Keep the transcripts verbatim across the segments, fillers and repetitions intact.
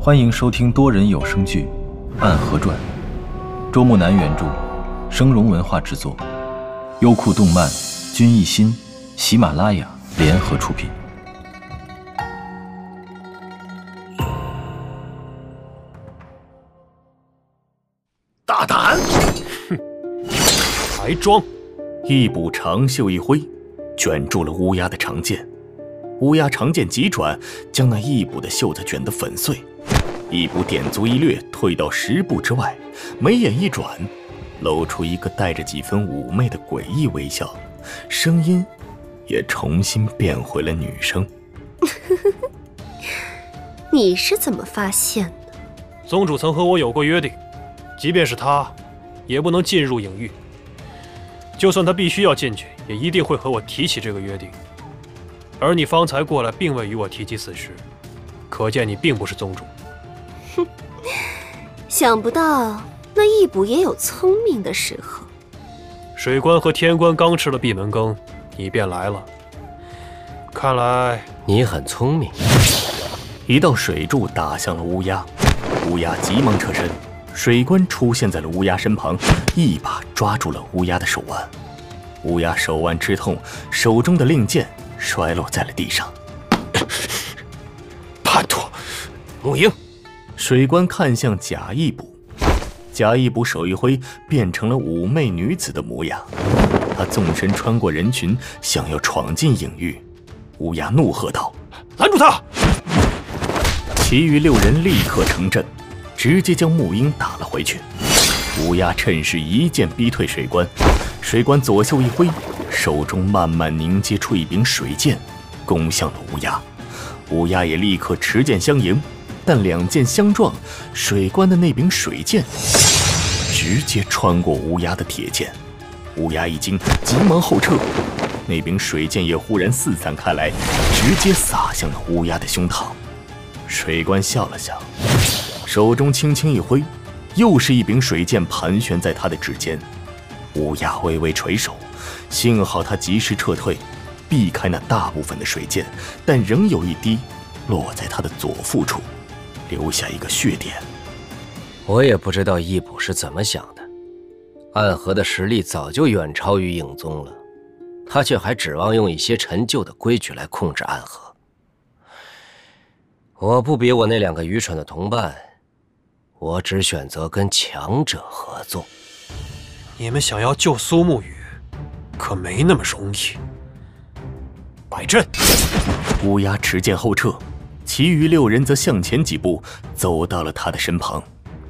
欢迎收听多人有声剧《暗河传》，周木南原著，声荣文化制作，优酷动漫、君艺心、喜马拉雅联合出品。 大胆！ 哼，还装！一捕长袖一挥，卷住了乌鸦的长剑。乌鸦长剑急转，将那一捕的袖子卷得粉碎。一捕点足一掠，退到十步之外，眉眼一转，露出一个带着几分妩媚的诡异微笑，声音也重新变回了女声。 你是怎么发现的？ 宗主曾和我有过约定，即便是他，也不能进入影域。就算他必须要进去，也一定会和我提起这个约定。而你方才过来，并未与我提及此事，可见你并不是宗主。 哼，想不到那一捕也有聪明的时候。 水官和天官刚吃了闭门羹，你便来了。看来你很聪明。 一道水柱打向了乌鸦，乌鸦急忙侧身。水官出现在了乌鸦身旁，一把抓住了乌鸦的手腕。乌鸦手腕吃痛，手中的令箭摔落在了地上。 叛徒！木英！ 水官看向贾一卜，贾一卜手一挥，变成了妩媚女子的模样。他纵身穿过人群，想要闯进影域。乌鸦怒喝道：“ 拦住他！” 其余六人立刻成阵，直接将木英打了回去。乌鸦趁势一剑逼退水官，水官左袖一挥，手中慢慢凝结出一柄水剑，攻向了乌鸦。乌鸦也立刻持剑相迎，但两剑相撞，水官的那柄水剑直接穿过乌鸦的铁剑。乌鸦一惊，急忙后撤，那柄水剑也忽然四散开来，直接洒向了乌鸦的胸膛。水官笑了笑，手中轻轻一挥，又是一柄水剑盘旋在他的指尖。乌鸦微微垂手，幸好他及时撤退，避开那大部分的水箭，但仍有一滴落在他的左腹处，留下一个血点。 我也不知道一卜是怎么想的，暗河的实力早就远超于影宗了，他却还指望用一些陈旧的规矩来控制暗河。我不比我那两个愚蠢的同伴，我只选择跟强者合作。 你们想要救苏沐雨，可没那么容易。摆阵！ 乌鸦持剑后撤，其余六人则向前几步，走到了他的身旁。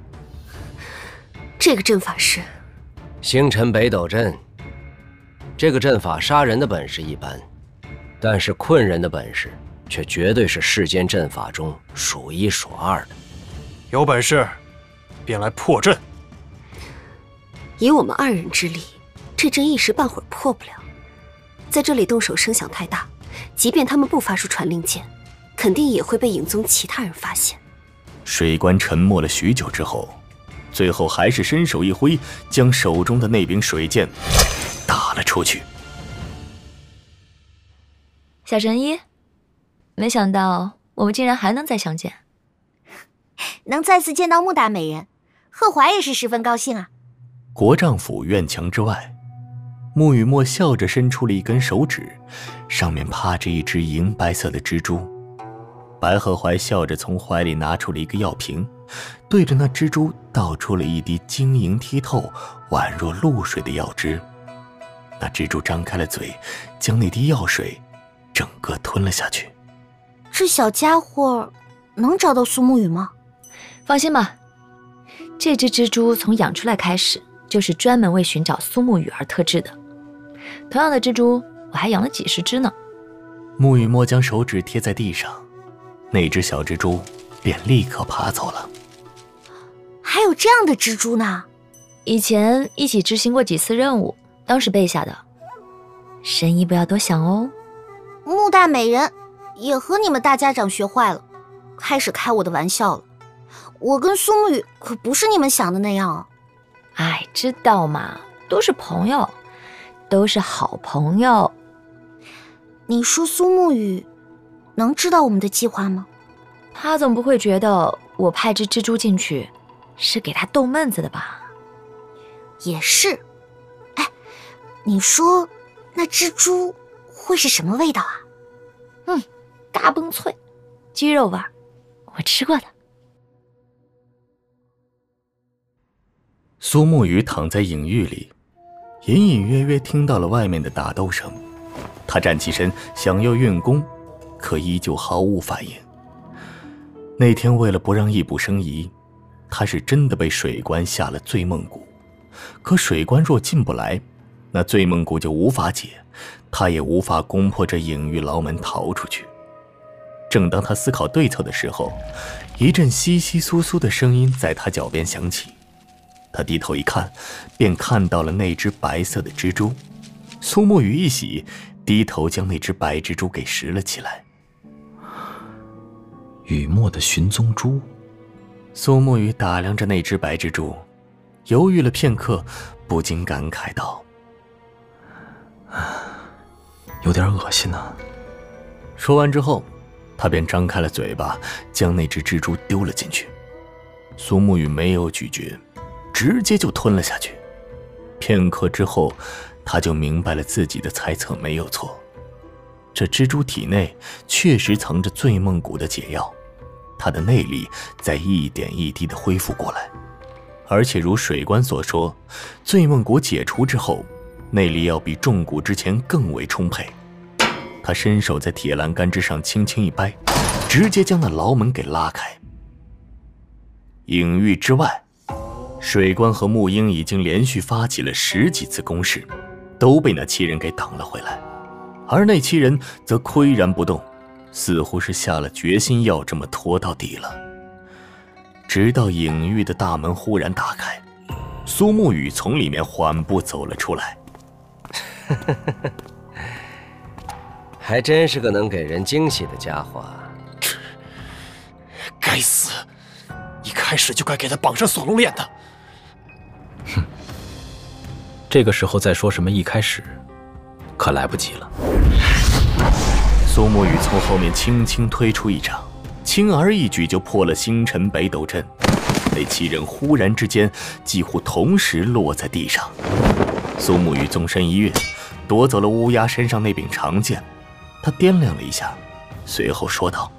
这个阵法是星辰北斗阵。这个阵法杀人的本事一般，但是困人的本事却绝对是世间阵法中数一数二的。 有本事便来破阵。 以我们二人之力，这阵一时半会儿破不了。在这里动手声响太大，即便他们不发出传令箭，肯定也会被影宗其他人发现。 水官沉默了许久之后，最后还是伸手一挥，将手中的那柄水剑打了出去。 小神医，没想到我们竟然还能再相见。 能再次见到穆大美人，贺怀也是十分高兴啊。 国丈府院墙之外，穆雨墨笑着伸出了一根手指，上面趴着一只银白色的蜘蛛。白鹤怀笑着从怀里拿出了一个药瓶，对着那蜘蛛倒出了一滴晶莹剔透、宛若露水的药汁。那蜘蛛张开了嘴，将那滴药水整个吞了下去。 这小家伙能找到苏沐雨吗？ 放心吧，这只蜘蛛从养出来开始就是专门为寻找苏沐雨而特制的。同样的蜘蛛我还养了几十只呢。 穆雨墨将手指贴在地上，那只小蜘蛛便立刻爬走了。 还有这样的蜘蛛呢？ 以前一起执行过几次任务，当时背下的。神医不要多想哦。 穆大美人也和你们大家长学坏了，开始开我的玩笑了。我跟苏沐雨可不是你们想的那样啊。 哎，知道嘛，都是朋友，都是好朋友。 你说苏沐雨能知道我们的计划吗？ 他总不会觉得我派只蜘蛛进去，是给他逗闷子的吧？ 也是。哎，你说那蜘蛛会是什么味道啊？ 嗯，嘎嘣脆，鸡肉味儿，我吃过的。 苏沐雨躺在影域里，隐隐约约听到了外面的打斗声。他站起身想要运功，可依旧毫无反应。那天为了不让异步生疑，他是真的被水关下了醉梦蛊。可水关若进不来，那醉梦蛊就无法解，他也无法攻破这影域牢门逃出去。正当他思考对策的时候，一阵窸窸窣窣的声音在他脚边响起。他低头一看，便看到了那只白色的蜘蛛。苏沐雨一喜，低头将那只白蜘蛛给拾了起来。 雨墨的寻踪蛛。 苏沐雨打量着那只白蜘蛛，犹豫了片刻，不禁感慨道： 有点恶心啊。 说完之后，他便张开了嘴巴，将那只蜘蛛丢了进去。苏沐雨没有咀嚼，直接就吞了下去。片刻之后，他就明白了自己的猜测没有错，这蜘蛛体内确实藏着醉梦蛊的解药，它的内力在一点一滴地恢复过来。而且如水关所说，醉梦蛊解除之后，内力要比中蛊之前更为充沛。他伸手在铁栏杆之上轻轻一掰，直接将那牢门给拉开。影域之外，水关和木英已经连续发起了十几次攻势，都被那七人给挡了回来。而那七人则岿然不动，似乎是下了决心要这么拖到底了。直到影域的大门忽然打开，苏沐雨从里面缓步走了出来。 还真是个能给人惊喜的家伙。 该死，一开始就该给他绑上锁龙链的。 哼，这个时候再说什么一开始，可来不及了。 苏沐雨从后面轻轻推出一掌，轻而易举就破了星辰北斗阵。那七人忽然之间几乎同时落在地上。苏沐雨纵身一跃，夺走了乌鸦身上那柄长剑。他掂量了一下，随后说道：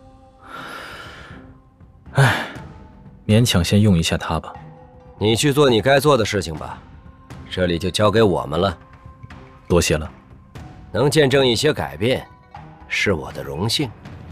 唉，勉强先用一下它吧。 你去做你该做的事情吧，这里就交给我们了。 多谢了。 能见证一些改变，是我的荣幸。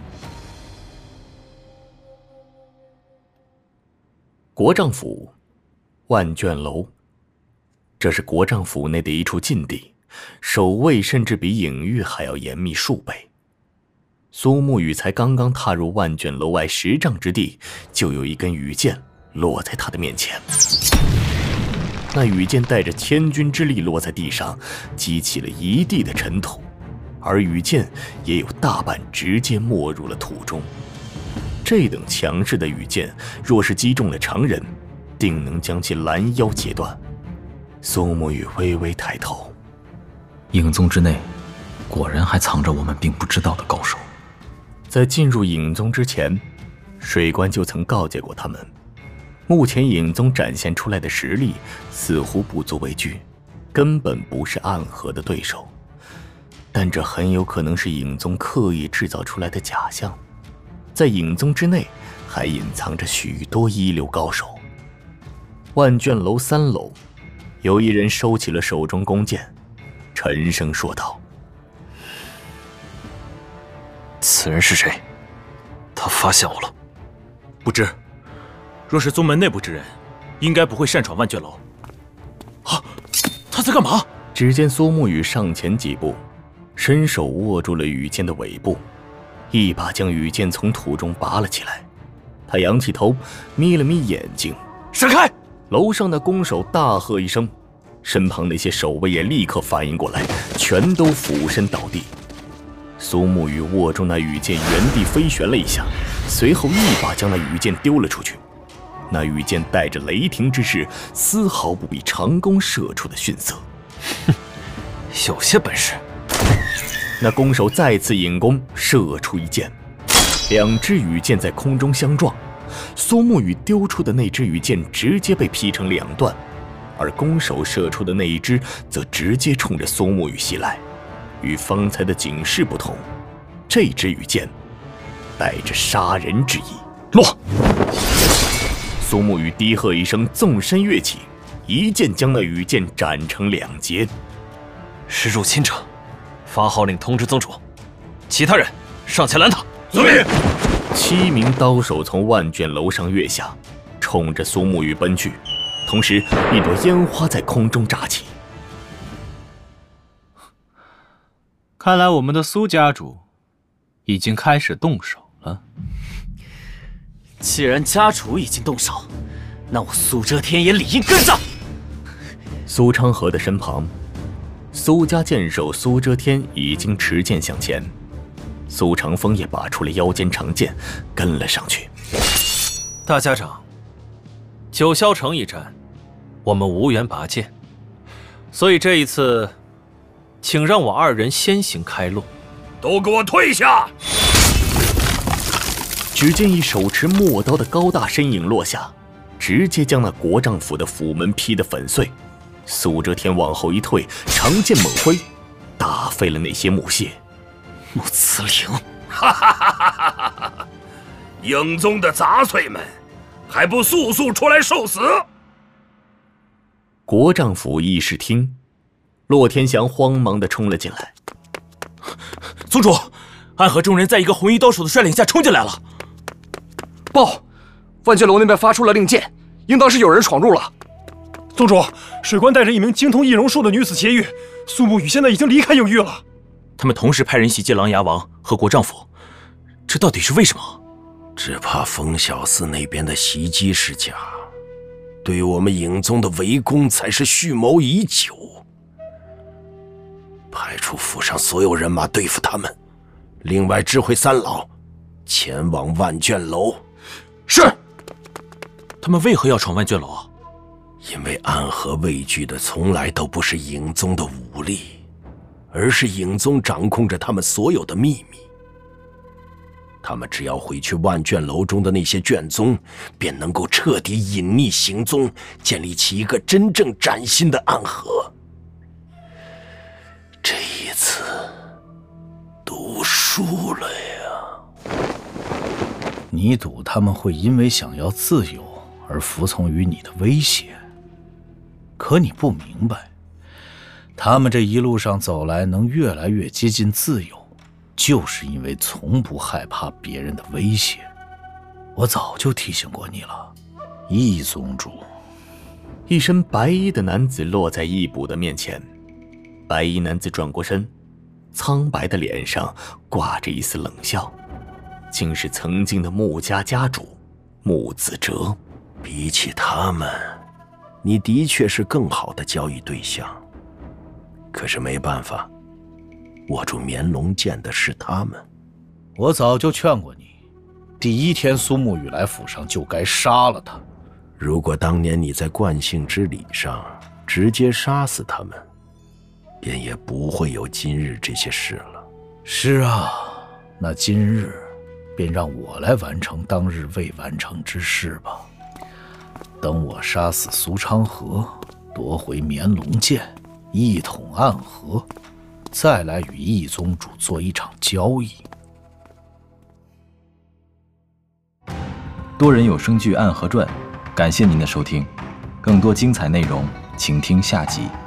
国丈府万卷楼，这是国丈府内的一处禁地，守卫甚至比影域还要严密数倍。苏沐雨才刚刚踏入万卷楼外十丈之地，就有一根羽箭落在他的面前。那羽箭带着千钧之力落在地上，激起了一地的尘土，而羽箭也有大半直接没入了土中。这等强势的羽箭，若是击中了常人，定能将其拦腰截断。苏沐雨微微抬头， 影宗之内，果然还藏着我们并不知道的高手。 在进入影宗之前，水关就曾告诫过他们，目前影宗展现出来的实力似乎不足为惧，根本不是暗河的对手。但这很有可能是影宗刻意制造出来的假象。在影宗之内，还隐藏着许多一流高手。万卷楼三楼，有一人收起了手中弓箭，沉声说道： 此人是谁？他发现我了？ 不知。若是宗门内部之人，应该不会擅闯万卷楼。啊，他在干嘛？ 只见苏沐雨上前几步，伸手握住了羽箭的尾部，一把将羽箭从土中拔了起来。他仰起头，眯了眯眼睛， 闪开！ 楼上的弓手大喝一声，身旁那些守卫也立刻反应过来，全都俯身倒地。苏沐雨握住那羽箭，原地飞旋了一下，随后一把将那羽箭丢了出去。那羽箭带着雷霆之势，丝毫不比长弓射出的逊色。 哼，有些本事。 那弓手再次引弓，射出一箭，两支羽箭在空中相撞， 苏沐雨丢出的那支羽箭直接被劈成两段，而弓手射出的那一支则直接冲着苏沐雨袭来。与方才的警示不同，这支羽箭带着杀人之意。 落！ 苏沐雨低喝一声，纵身跃起，一剑将那羽箭斩成两截。 是入侵者，发号令通知宗主，其他人上前拦他。 遵命。 七名刀手从万卷楼上跃下，冲着苏沐雨奔去，同时一朵烟花在空中炸起。 看来我们的苏家主已经开始动手了。 既然家主已经动手，那我苏遮天也理应跟上。 苏昌河的身旁，苏家剑手苏遮天已经持剑向前，苏长风也拔出了腰间长剑，跟了上去。 大家长，九霄城一战，我们无缘拔剑，所以这一次，请让我二人先行开路。 都给我退下！ 只见一手持陌刀的高大身影落下，直接将那国丈府的府门劈得粉碎。苏遮天往后一退，长剑猛挥，打飞了那些木屑。 穆慈陵， 哈哈哈哈哈哈！影宗的杂碎们，还不速速出来受死！ 国丈府议事厅，洛天祥慌忙地冲了进来。 宗主，暗河中人在一个红衣刀手的率领下冲进来了。 报，万卷楼那边发出了令箭，应当是有人闯入了。 宗主，水官带着一名精通易容术的女子劫狱，苏沐雨现在已经离开影域了。 他们同时派人袭击琅琊王和国丈府，这到底是为什么？ 只怕冯小四那边的袭击是假，对我们影宗的围攻才是蓄谋已久。派出府上所有人马对付他们，另外知会三老，前往万卷楼。 是。他们为何要闯万卷楼啊？ 因为暗河畏惧的从来都不是影宗的武力，而是影宗掌控着他们所有的秘密。他们只要毁去万卷楼中的那些卷宗，便能够彻底隐匿行踪，建立起一个真正崭新的暗河。这一次赌输了呀！ 你赌他们会因为想要自由而服从于你的威胁，可你不明白，他们这一路上走来能越来越接近自由，就是因为从不害怕别人的威胁。我早就提醒过你了，易宗主。 一身白衣的男子落在易卜的面前，白衣男子转过身，苍白的脸上挂着一丝冷笑，竟是曾经的穆家家主穆子哲。 比起他们，你的确是更好的交易对象，可是没办法，握住绵龙剑的是他们。 我早就劝过你，第一天苏沐雨来府上就该杀了他。 如果当年你在惯性之礼上直接杀死他们，便也不会有今日这些事了。 是啊，那今日便让我来完成当日未完成之事吧。等我杀死苏昌河，夺回绵龙剑，一统暗河，再来与易宗主做一场交易。 多人有声剧《暗河传》，感谢您的收听，更多精彩内容，请听下集。